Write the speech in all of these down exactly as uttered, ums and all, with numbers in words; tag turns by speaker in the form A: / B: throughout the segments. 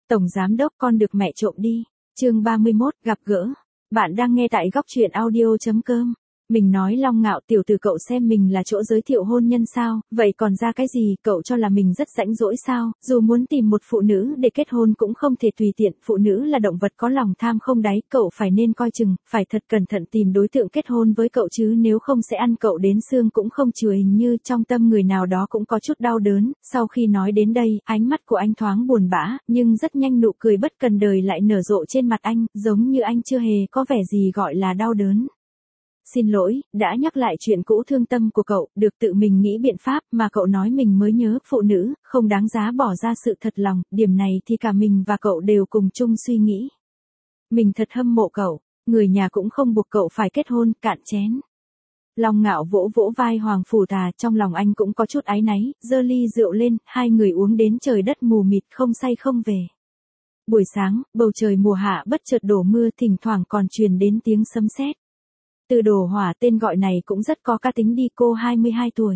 A: Tổng giám đốc con được mẹ trộm đi. Chương ba mươi mốt, gặp gỡ. Bạn đang nghe tại góc truyện audio chấm com. Mình nói Long Ngạo tiểu tử cậu xem mình là chỗ giới thiệu hôn nhân sao, vậy còn ra cái gì, cậu cho là mình rất rãnh rỗi sao, dù muốn tìm một phụ nữ để kết hôn cũng không thể tùy tiện, phụ nữ là động vật có lòng tham không đáy, cậu phải nên coi chừng, phải thật cẩn thận tìm đối tượng kết hôn với cậu chứ nếu không sẽ ăn cậu đến xương cũng không chừa. Hình như trong tâm người nào đó cũng có chút đau đớn, sau khi nói đến đây, ánh mắt của anh thoáng buồn bã, nhưng rất nhanh nụ cười bất cần đời lại nở rộ trên mặt anh, giống như anh chưa hề có vẻ gì gọi là đau đớn. Xin lỗi, đã nhắc lại chuyện cũ thương tâm của cậu, được tự mình nghĩ biện pháp mà cậu nói mình mới nhớ, phụ nữ, không đáng giá bỏ ra sự thật lòng, điểm này thì cả mình và cậu đều cùng chung suy nghĩ. Mình thật hâm mộ cậu, người nhà cũng không buộc cậu phải kết hôn, cạn chén. Long Ngạo vỗ vỗ vai Hoàng Phủ Tà, trong lòng anh cũng có chút áy náy, giơ ly rượu lên, hai người uống đến trời đất mù mịt không say không về. Buổi sáng, bầu trời mùa hạ bất chợt đổ mưa, thỉnh thoảng còn truyền đến tiếng sấm sét. Từ Đồ Hỏa tên gọi này cũng rất có cá tính đi, cô hai mươi hai tuổi.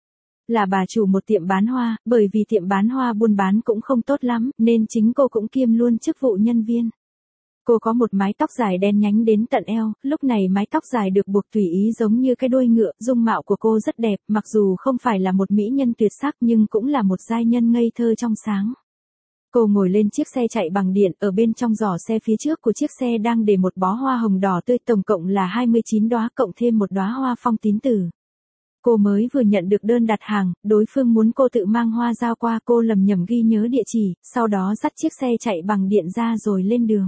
A: Là bà chủ một tiệm bán hoa, bởi vì tiệm bán hoa buôn bán cũng không tốt lắm, nên chính cô cũng kiêm luôn chức vụ nhân viên. Cô có một mái tóc dài đen nhánh đến tận eo, lúc này mái tóc dài được buộc tùy ý giống như cái đuôi ngựa, dung mạo của cô rất đẹp, mặc dù không phải là một mỹ nhân tuyệt sắc nhưng cũng là một giai nhân ngây thơ trong sáng. Cô ngồi lên chiếc xe chạy bằng điện, ở bên trong giỏ xe phía trước của chiếc xe đang để một bó hoa hồng đỏ tươi, tổng cộng là hai mươi chín đóa cộng thêm một đóa hoa phong tín tử. Cô mới vừa nhận được đơn đặt hàng, đối phương muốn cô tự mang hoa giao qua, cô lầm nhầm ghi nhớ địa chỉ, sau đó dắt chiếc xe chạy bằng điện ra rồi lên đường.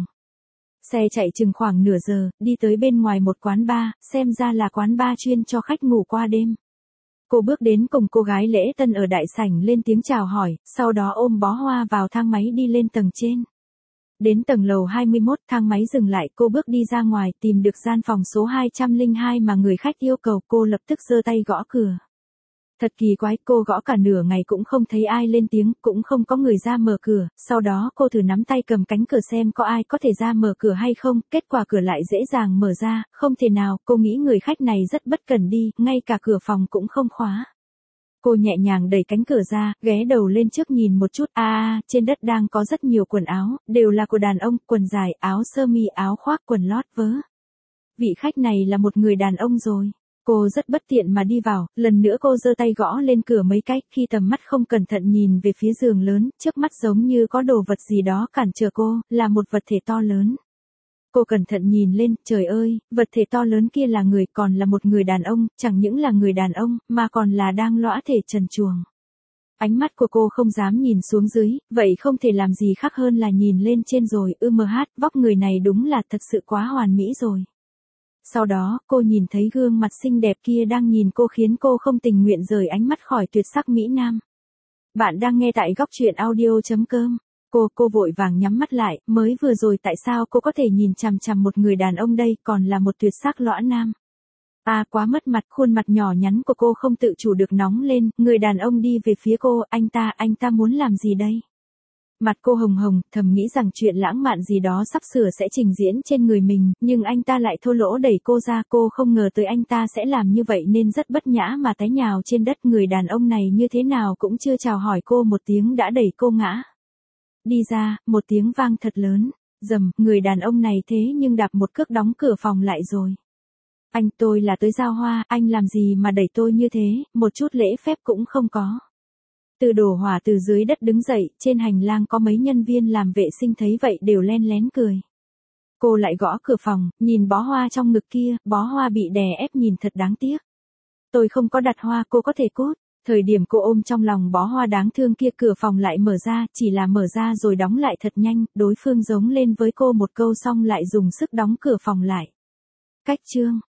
A: Xe chạy chừng khoảng nửa giờ, đi tới bên ngoài một quán bar, xem ra là quán bar chuyên cho khách ngủ qua đêm. Cô bước đến cùng cô gái lễ tân ở đại sảnh lên tiếng chào hỏi, sau đó ôm bó hoa vào thang máy đi lên tầng trên. Đến tầng lầu hai mươi mốt, thang máy dừng lại, cô bước đi ra ngoài, tìm được gian phòng số hai không hai mà người khách yêu cầu, cô lập tức giơ tay gõ cửa. Thật kỳ quái, cô gõ cả nửa ngày cũng không thấy ai lên tiếng, cũng không có người ra mở cửa, sau đó cô thử nắm tay cầm cánh cửa xem có ai có thể ra mở cửa hay không, kết quả cửa lại dễ dàng mở ra, không thể nào, cô nghĩ người khách này rất bất cẩn đi, ngay cả cửa phòng cũng không khóa. Cô nhẹ nhàng đẩy cánh cửa ra, ghé đầu lên trước nhìn một chút, a à, trên đất đang có rất nhiều quần áo, đều là của đàn ông, quần dài, áo sơ mi, áo khoác, quần lót vớ. Vị khách này là một người đàn ông rồi. Cô rất bất tiện mà đi vào, lần nữa cô giơ tay gõ lên cửa mấy cái, khi tầm mắt không cẩn thận nhìn về phía giường lớn, trước mắt giống như có đồ vật gì đó cản trở cô, là một vật thể to lớn. Cô cẩn thận nhìn lên, trời ơi, vật thể to lớn kia là người, còn là một người đàn ông, chẳng những là người đàn ông, mà còn là đang lõa thể trần truồng. Ánh mắt của cô không dám nhìn xuống dưới, vậy không thể làm gì khác hơn là nhìn lên trên rồi, ư mh, vóc người này đúng là thật sự quá hoàn mỹ rồi. Sau đó, cô nhìn thấy gương mặt xinh đẹp kia đang nhìn cô khiến cô không tình nguyện rời ánh mắt khỏi tuyệt sắc mỹ nam. Bạn đang nghe tại góc truyện audio chấm com. Cô, cô vội vàng nhắm mắt lại, mới vừa rồi tại sao cô có thể nhìn chằm chằm một người đàn ông đây, còn là một tuyệt sắc lõa nam. À quá mất mặt, khuôn mặt nhỏ nhắn của cô không tự chủ được nóng lên, người đàn ông đi về phía cô, anh ta, anh ta muốn làm gì đây? Mặt cô hồng hồng, thầm nghĩ rằng chuyện lãng mạn gì đó sắp sửa sẽ trình diễn trên người mình, nhưng anh ta lại thô lỗ đẩy cô ra, cô không ngờ tới anh ta sẽ làm như vậy nên rất bất nhã mà té nhào trên đất, người đàn ông này như thế nào cũng chưa chào hỏi cô một tiếng đã đẩy cô ngã. Đi ra, một tiếng vang thật lớn, rầm, người đàn ông này thế nhưng đạp một cước đóng cửa phòng lại rồi. Anh, tôi là tới giao hoa, anh làm gì mà đẩy tôi như thế, một chút lễ phép cũng không có. Từ Đồ Hỏa từ dưới đất đứng dậy, trên hành lang có mấy nhân viên làm vệ sinh thấy vậy đều len lén cười. Cô lại gõ cửa phòng, nhìn bó hoa trong ngực kia, bó hoa bị đè ép nhìn thật đáng tiếc. Tôi không có đặt hoa, cô có thể cút. Thời điểm cô ôm trong lòng bó hoa đáng thương kia, cửa phòng lại mở ra, chỉ là mở ra rồi đóng lại thật nhanh, đối phương giống lên với cô một câu xong lại dùng sức đóng cửa phòng lại. Cách chương